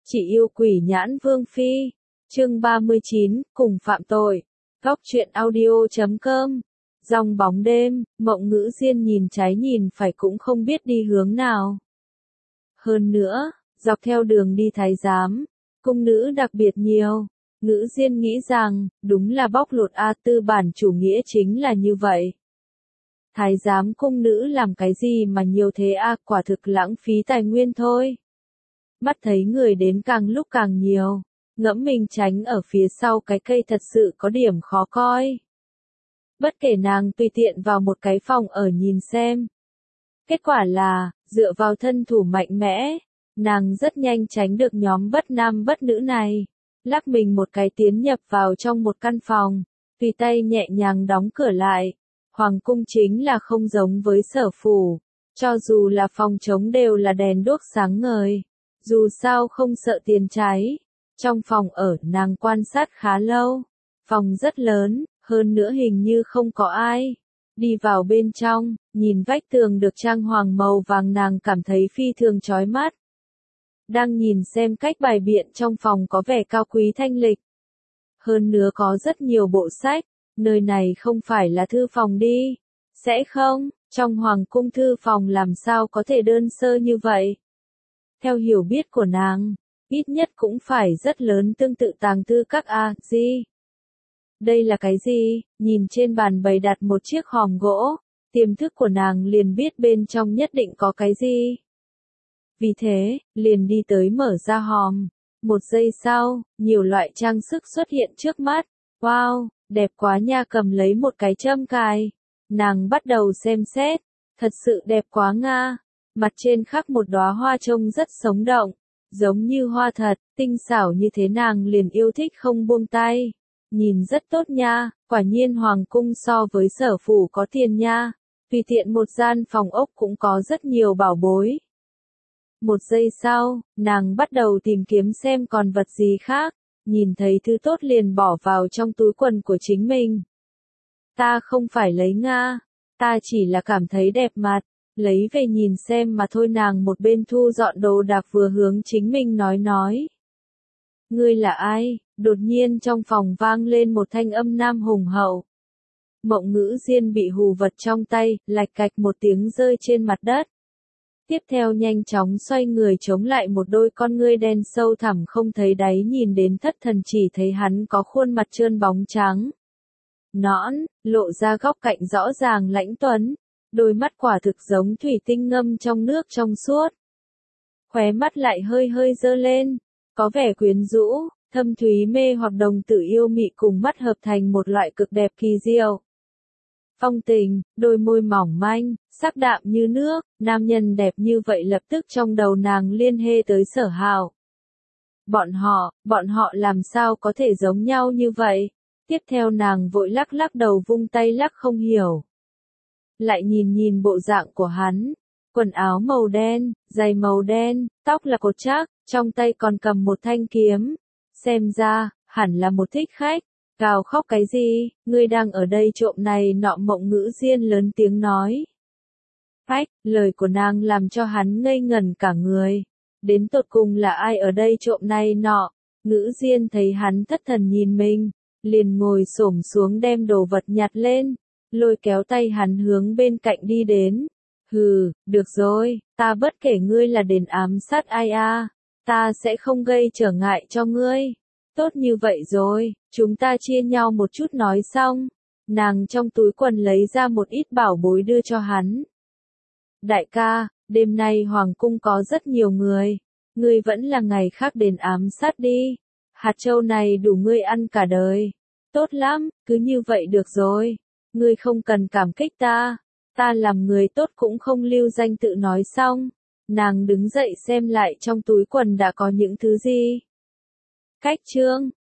Chỉ yêu quỷ nhãn vương phi. Chương 39, cùng phạm tội. Góc truyện audio.com. Dòng bóng đêm, Mộng Ngữ Diên nhìn trái nhìn phải cũng không biết đi hướng nào. Hơn nữa, dọc theo đường đi thái giám, cung nữ đặc biệt nhiều. Ngữ Diên nghĩ rằng, đúng là bóc lột tư bản chủ nghĩa chính là như vậy. Thái giám cung nữ làm cái gì mà nhiều thế quả thực lãng phí tài nguyên thôi. Mắt thấy người đến càng lúc càng nhiều, ngẫm mình tránh ở phía sau cái cây thật sự có điểm khó coi. Bất kể nàng tùy tiện vào một cái phòng ở nhìn xem. Kết quả là, dựa vào thân thủ mạnh mẽ, nàng rất nhanh tránh được nhóm bất nam bất nữ này. Lắc mình một cái tiến nhập vào trong một căn phòng, tùy tay nhẹ nhàng đóng cửa lại. Hoàng cung chính là không giống với sở phủ, cho dù là phòng trống đều là đèn đuốc sáng ngời. Dù sao không sợ tiền cháy. Trong phòng ở nàng quan sát khá lâu. Phòng rất lớn, hơn nữa hình như không có ai. Đi vào bên trong, nhìn vách tường được trang hoàng màu vàng nàng cảm thấy phi thường chói mắt. Đang nhìn xem cách bài biện trong phòng có vẻ cao quý thanh lịch. Hơn nữa có rất nhiều bộ sách, nơi này không phải là thư phòng đi. Sẽ không, trong hoàng cung thư phòng làm sao có thể đơn sơ như vậy. Theo hiểu biết của nàng, ít nhất cũng phải rất lớn tương tự tàng thư các gì. Đây là cái gì? Nhìn trên bàn bày đặt một chiếc hòm gỗ, tiềm thức của nàng liền biết bên trong nhất định có cái gì. Vì thế, liền đi tới mở ra hòm. Một giây sau, nhiều loại trang sức xuất hiện trước mắt. Wow, đẹp quá nha, cầm lấy một cái châm cài. Nàng bắt đầu xem xét, thật sự đẹp quá nga. Mặt trên khắc một đóa hoa trông rất sống động, giống như hoa thật, tinh xảo như thế nàng liền yêu thích không buông tay. Nhìn rất tốt nha, quả nhiên hoàng cung so với sở phủ có tiền nha. Tùy tiện một gian phòng ốc cũng có rất nhiều bảo bối. Một giây sau, nàng bắt đầu tìm kiếm xem còn vật gì khác, nhìn thấy thứ tốt liền bỏ vào trong túi quần của chính mình. Ta không phải lấy nga, ta chỉ là cảm thấy đẹp mặt. Lấy về nhìn xem mà thôi, nàng một bên thu dọn đồ đạc vừa hướng chính mình nói. Ngươi là ai? Đột nhiên trong phòng vang lên một thanh âm nam hùng hậu. Mộng Ngữ Diên bị hù vật trong tay, lạch cạch một tiếng rơi trên mặt đất. Tiếp theo nhanh chóng xoay người chống lại một đôi con ngươi đen sâu thẳm không thấy đáy nhìn đến thất thần chỉ thấy hắn có khuôn mặt trơn bóng trắng. Nõn, lộ ra góc cạnh rõ ràng lãnh tuấn. Đôi mắt quả thực giống thủy tinh ngâm trong nước trong suốt. Khóe mắt lại hơi hơi dơ lên, có vẻ quyến rũ, thâm thúy mê hoặc đồng tử yêu mị cùng mắt hợp thành một loại cực đẹp kỳ diệu. Phong tình, đôi môi mỏng manh, sắc đạm như nước, nam nhân đẹp như vậy lập tức trong đầu nàng liên hệ tới Sở Hạo. Bọn họ làm sao có thể giống nhau như vậy? Tiếp theo nàng vội lắc lắc đầu vung tay lắc không hiểu. Lại nhìn bộ dạng của hắn, quần áo màu đen, giày màu đen, tóc là cột trác, trong tay còn cầm một thanh kiếm. Xem ra, hẳn là một thích khách. Gào khóc cái gì, ngươi đang ở đây trộm này nọ, Mộng Ngữ Diên lớn tiếng nói. Phách, lời của nàng làm cho hắn ngây ngẩn cả người. Đến tột cùng là ai ở đây trộm này nọ? Ngữ Diên thấy hắn thất thần nhìn mình, liền ngồi xổm xuống đem đồ vật nhặt lên. Lôi kéo tay hắn hướng bên cạnh đi đến. Hừ, được rồi, ta bất kể ngươi là đến ám sát ai ta sẽ không gây trở ngại cho ngươi. Tốt như vậy rồi, chúng ta chia nhau một chút nói xong. Nàng trong túi quần lấy ra một ít bảo bối đưa cho hắn. Đại ca, đêm nay hoàng cung có rất nhiều người. Ngươi vẫn là ngày khác đến ám sát đi. Hạt châu này đủ ngươi ăn cả đời. Tốt lắm, cứ như vậy được rồi. Ngươi không cần cảm kích ta làm người tốt cũng không lưu danh tự nói xong. Nàng đứng dậy xem lại trong túi quần đã có những thứ gì. Cách chương,